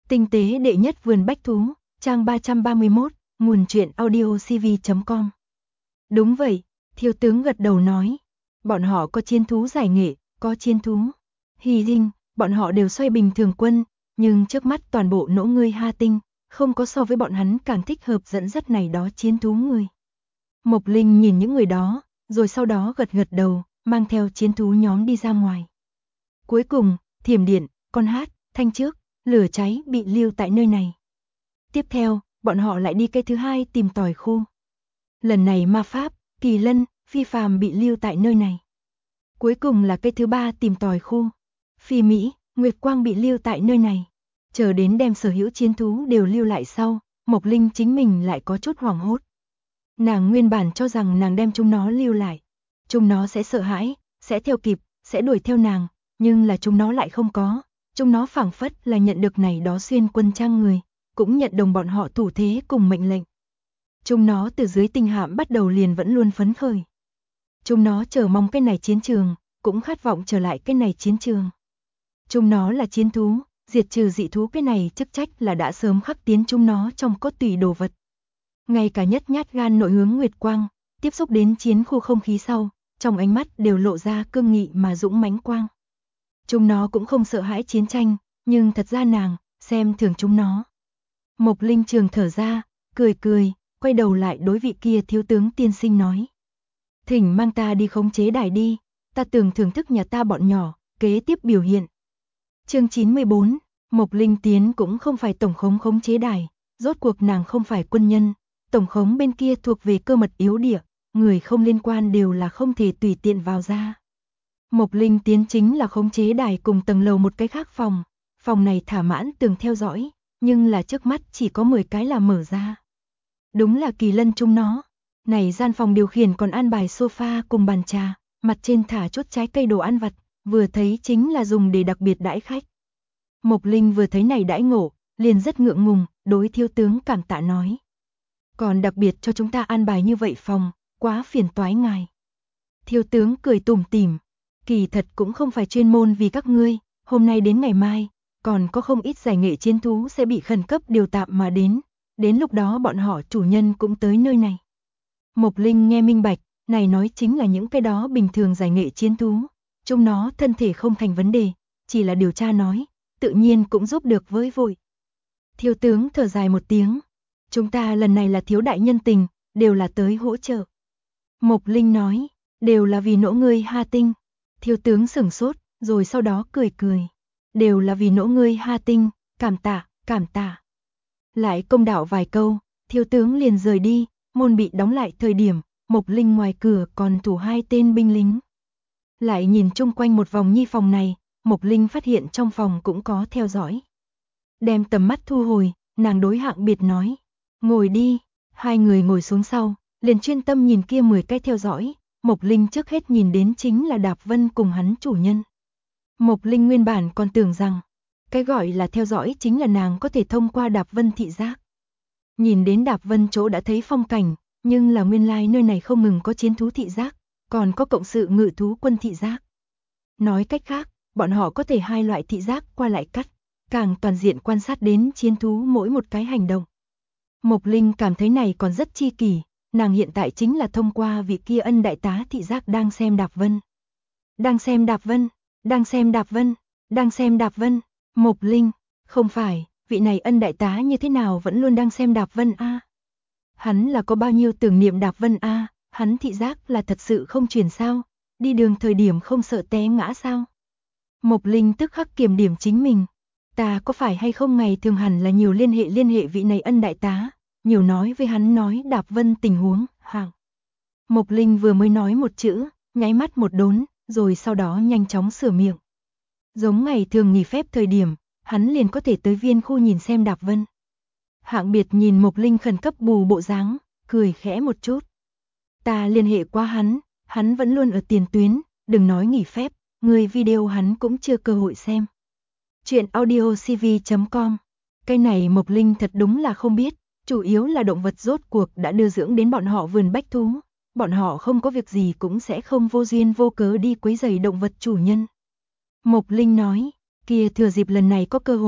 Tinh tế đệ nhất vườn bách thú, trang 331, nguồn truyện audiocv.com. Đúng vậy, thiếu tướng gật đầu nói. Bọn họ có chiến thú giải nghệ, có chiến thú hy sinh, bọn họ đều xoay bình thường quân, nhưng trước mắt toàn bộ nỗ ngươi Ha Tinh, không có so với bọn hắn càng thích hợp dẫn dắt này đó chiến thú người. Mộc Linh nhìn những người đó, rồi sau đó gật gật đầu, mang theo chiến thú nhóm đi ra ngoài. Cuối cùng, thiểm điện, con hát, thanh trước, lửa cháy bị lưu tại nơi này. Tiếp theo, bọn họ lại đi cây thứ hai tìm tòi khu. Lần này ma pháp, kỳ lân, phi phàm bị lưu tại nơi này. Cuối cùng là cây thứ ba tìm tòi khu. Phi Mỹ, Nguyệt Quang bị lưu tại nơi này. Chờ đến đem sở hữu chiến thú đều lưu lại sau, Mộc Linh chính mình lại có chút hoảng hốt. Nàng nguyên bản cho rằng nàng đem chúng nó lưu lại. Chúng nó sẽ sợ hãi, sẽ theo kịp, sẽ đuổi theo nàng, nhưng là chúng nó lại không có. Chúng nó phảng phất là nhận được này đó xuyên quân trang người, cũng nhận đồng bọn họ thủ thế cùng mệnh lệnh. Chúng nó từ dưới tinh hạm bắt đầu liền vẫn luôn phấn khởi. Chúng nó chờ mong cái này chiến trường, cũng khát vọng trở lại cái này chiến trường. Chúng nó là chiến thú, diệt trừ dị thú cái này chức trách là đã sớm khắc tiến chúng nó trong cốt tủy đồ vật. Ngay cả nhất nhát gan nội hướng Nguyệt Quang, tiếp xúc đến chiến khu không khí sau, trong ánh mắt đều lộ ra cương nghị mà dũng mãnh quang. Chúng nó cũng không sợ hãi chiến tranh, nhưng thật ra nàng, xem thường chúng nó. Mộc Linh trường thở ra, cười cười, quay đầu lại đối vị kia thiếu tướng tiên sinh nói. Thỉnh mang ta đi khống chế đài đi, ta tưởng thưởng thức nhà ta bọn nhỏ, kế tiếp biểu hiện. Chương 94, Mộc Linh tiến cũng không phải tổng khống chế đài, rốt cuộc nàng không phải quân nhân, tổng khống bên kia thuộc về cơ mật yếu địa, người không liên quan đều là không thể tùy tiện vào ra. Mộc Linh tiến chính là khống chế đài cùng tầng lầu một cái khác phòng, phòng này thả mãn tường theo dõi, nhưng là trước mắt chỉ có 10 cái là mở ra. Đúng là kỳ lân chúng nó. Này gian phòng điều khiển còn an bài sofa cùng bàn trà, mặt trên thả chút trái cây đồ ăn vặt, vừa thấy chính là dùng để đặc biệt đãi khách. Mộc Linh vừa thấy này đãi ngộ, liền rất ngượng ngùng, đối thiếu tướng cảm tạ nói. Còn đặc biệt cho chúng ta an bài như vậy phòng, quá phiền toái ngài. Thiếu tướng cười tủm tỉm, kỳ thật cũng không phải chuyên môn vì các ngươi, hôm nay đến ngày mai, còn có không ít giải nghệ chiến thú sẽ bị khẩn cấp điều tạm mà đến lúc đó bọn họ chủ nhân cũng tới nơi này. Mộc Linh nghe minh bạch, này nói chính là những cái đó bình thường giải nghệ chiến thú, chúng nó thân thể không thành vấn đề, chỉ là điều tra nói, tự nhiên cũng giúp được với vội. Thiếu tướng thở dài một tiếng, chúng ta lần này là thiếu đại nhân tình, đều là tới hỗ trợ. Mộc Linh nói, đều là vì nỗ ngươi Ha Tinh. Thiếu tướng sửng sốt, rồi sau đó cười cười, đều là vì nỗ ngươi Ha Tinh, cảm tạ, cảm tạ. Lại công đạo vài câu, thiếu tướng liền rời đi. Môn bị đóng lại thời điểm, Mộc Linh ngoài cửa còn thủ 2 tên binh lính. Lại nhìn chung quanh một vòng nhi phòng này, Mộc Linh phát hiện trong phòng cũng có theo dõi. Đem tầm mắt thu hồi, nàng đối Hạng Biệt nói, ngồi đi. Hai người ngồi xuống sau, liền chuyên tâm nhìn kia 10 cái theo dõi. Mộc Linh trước hết nhìn đến chính là Đạp Vân cùng hắn chủ nhân. Mộc Linh nguyên bản còn tưởng rằng, cái gọi là theo dõi chính là nàng có thể thông qua Đạp Vân thị giác. Nhìn đến Đạp Vân chỗ đã thấy phong cảnh, nhưng là nguyên lai nơi này không ngừng có chiến thú thị giác, còn có cộng sự ngự thú quân thị giác. Nói cách khác, bọn họ có thể hai loại thị giác qua lại cắt, càng toàn diện quan sát đến chiến thú mỗi một cái hành động. Mộc Linh cảm thấy này còn rất chi kỷ, nàng hiện tại chính là thông qua vị kia Ân đại tá thị giác đang xem Đạp Vân. Đang xem Đạp Vân, đang xem Đạp Vân, đang xem Đạp Vân, Mộc Linh, không phải, vị này Ân đại tá như thế nào vẫn luôn đang xem Đạp Vân a? Hắn là có bao nhiêu tưởng niệm Đạp Vân a, hắn thị giác là thật sự không chuyển sao, đi đường thời điểm không sợ té ngã sao? Mộc Linh tức khắc kiểm điểm chính mình, ta có phải hay không ngày thường hẳn là nhiều liên hệ vị này Ân đại tá, nhiều nói với hắn nói Đạp Vân tình huống, hạng. Mộc Linh vừa mới nói một chữ, nháy mắt một đốn, rồi sau đó nhanh chóng sửa miệng. Giống ngày thường nghỉ phép thời điểm, hắn liền có thể tới viên khu nhìn xem Đạp Vân. Hạng Biệt nhìn Mộc Linh khẩn cấp bù bộ dáng, cười khẽ một chút. Ta liên hệ qua hắn vẫn luôn ở tiền tuyến, đừng nói nghỉ phép, người video hắn cũng chưa cơ hội xem. Chuyện audiocv.com. Cái này Mộc Linh thật đúng là không biết, chủ yếu là động vật rốt cuộc đã đưa dưỡng đến bọn họ vườn bách thú, bọn họ không có việc gì cũng sẽ không vô duyên vô cớ đi quấy rầy động vật chủ nhân. Mộc Linh nói, kia thừa dịp lần này có cơ hội,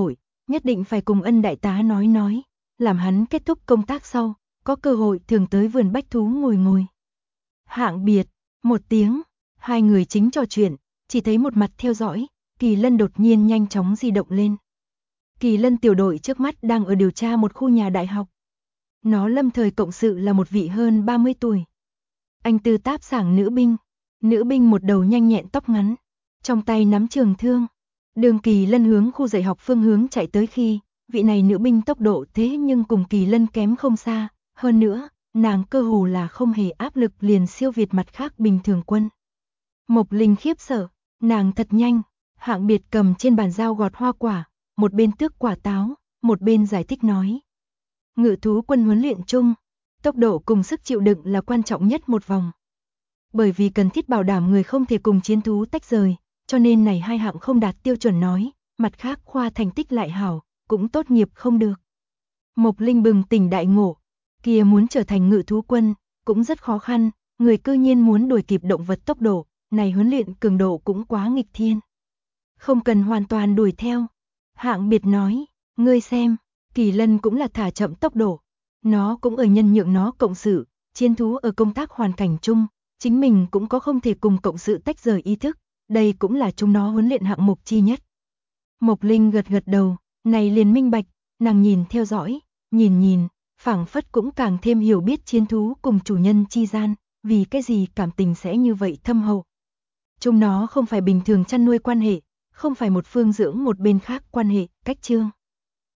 nhất định phải cùng Ân đại tá nói, làm hắn kết thúc công tác sau, có cơ hội thường tới vườn bách thú ngồi. Hạng biệt, một tiếng, hai người chính trò chuyện, chỉ thấy một mặt theo dõi, Kỳ Lân đột nhiên nhanh chóng di động lên. Kỳ Lân tiểu đội trước mắt đang ở điều tra một khu nhà đại học. Nó lâm thời cộng sự là một vị hơn 30 tuổi. Anh tư táp sảng nữ binh một đầu nhanh nhẹn tóc ngắn, trong tay nắm trường thương. Đường Kỳ Lân hướng khu dạy học phương hướng chạy tới khi, vị này nữ binh tốc độ thế nhưng cùng Kỳ Lân kém không xa, hơn nữa, nàng cơ hồ là không hề áp lực liền siêu việt mặt khác bình thường quân. Mộc Linh khiếp sợ, nàng thật nhanh, Hạng biệt cầm trên bàn dao gọt hoa quả, một bên tước quả táo, một bên giải thích nói. Ngự thú quân huấn luyện chung, tốc độ cùng sức chịu đựng là quan trọng nhất một vòng. Bởi vì cần thiết bảo đảm người không thể cùng chiến thú tách rời, cho nên này hai hạng không đạt tiêu chuẩn nói, mặt khác khoa thành tích lại hảo, cũng tốt nghiệp không được. Mộc Linh bừng tỉnh đại ngộ, kia muốn trở thành ngự thú quân, cũng rất khó khăn, người cư nhiên muốn đuổi kịp động vật tốc độ, này huấn luyện cường độ cũng quá nghịch thiên. Không cần hoàn toàn đuổi theo. Hạng biệt nói, ngươi xem, Kỳ Lân cũng là thả chậm tốc độ, nó cũng ở nhân nhượng nó cộng sự, chiến thú ở công tác hoàn cảnh chung, chính mình cũng có không thể cùng cộng sự tách rời ý thức, đây cũng là chúng nó huấn luyện hạng mục chi nhất. Mộc Linh gật đầu, này liền minh bạch, nàng nhìn theo dõi, nhìn, phảng phất cũng càng thêm hiểu biết chiến thú cùng chủ nhân chi gian, vì cái gì cảm tình sẽ như vậy thâm hậu. Chúng nó không phải bình thường chăn nuôi quan hệ, không phải một phương dưỡng một bên khác quan hệ, cách chương.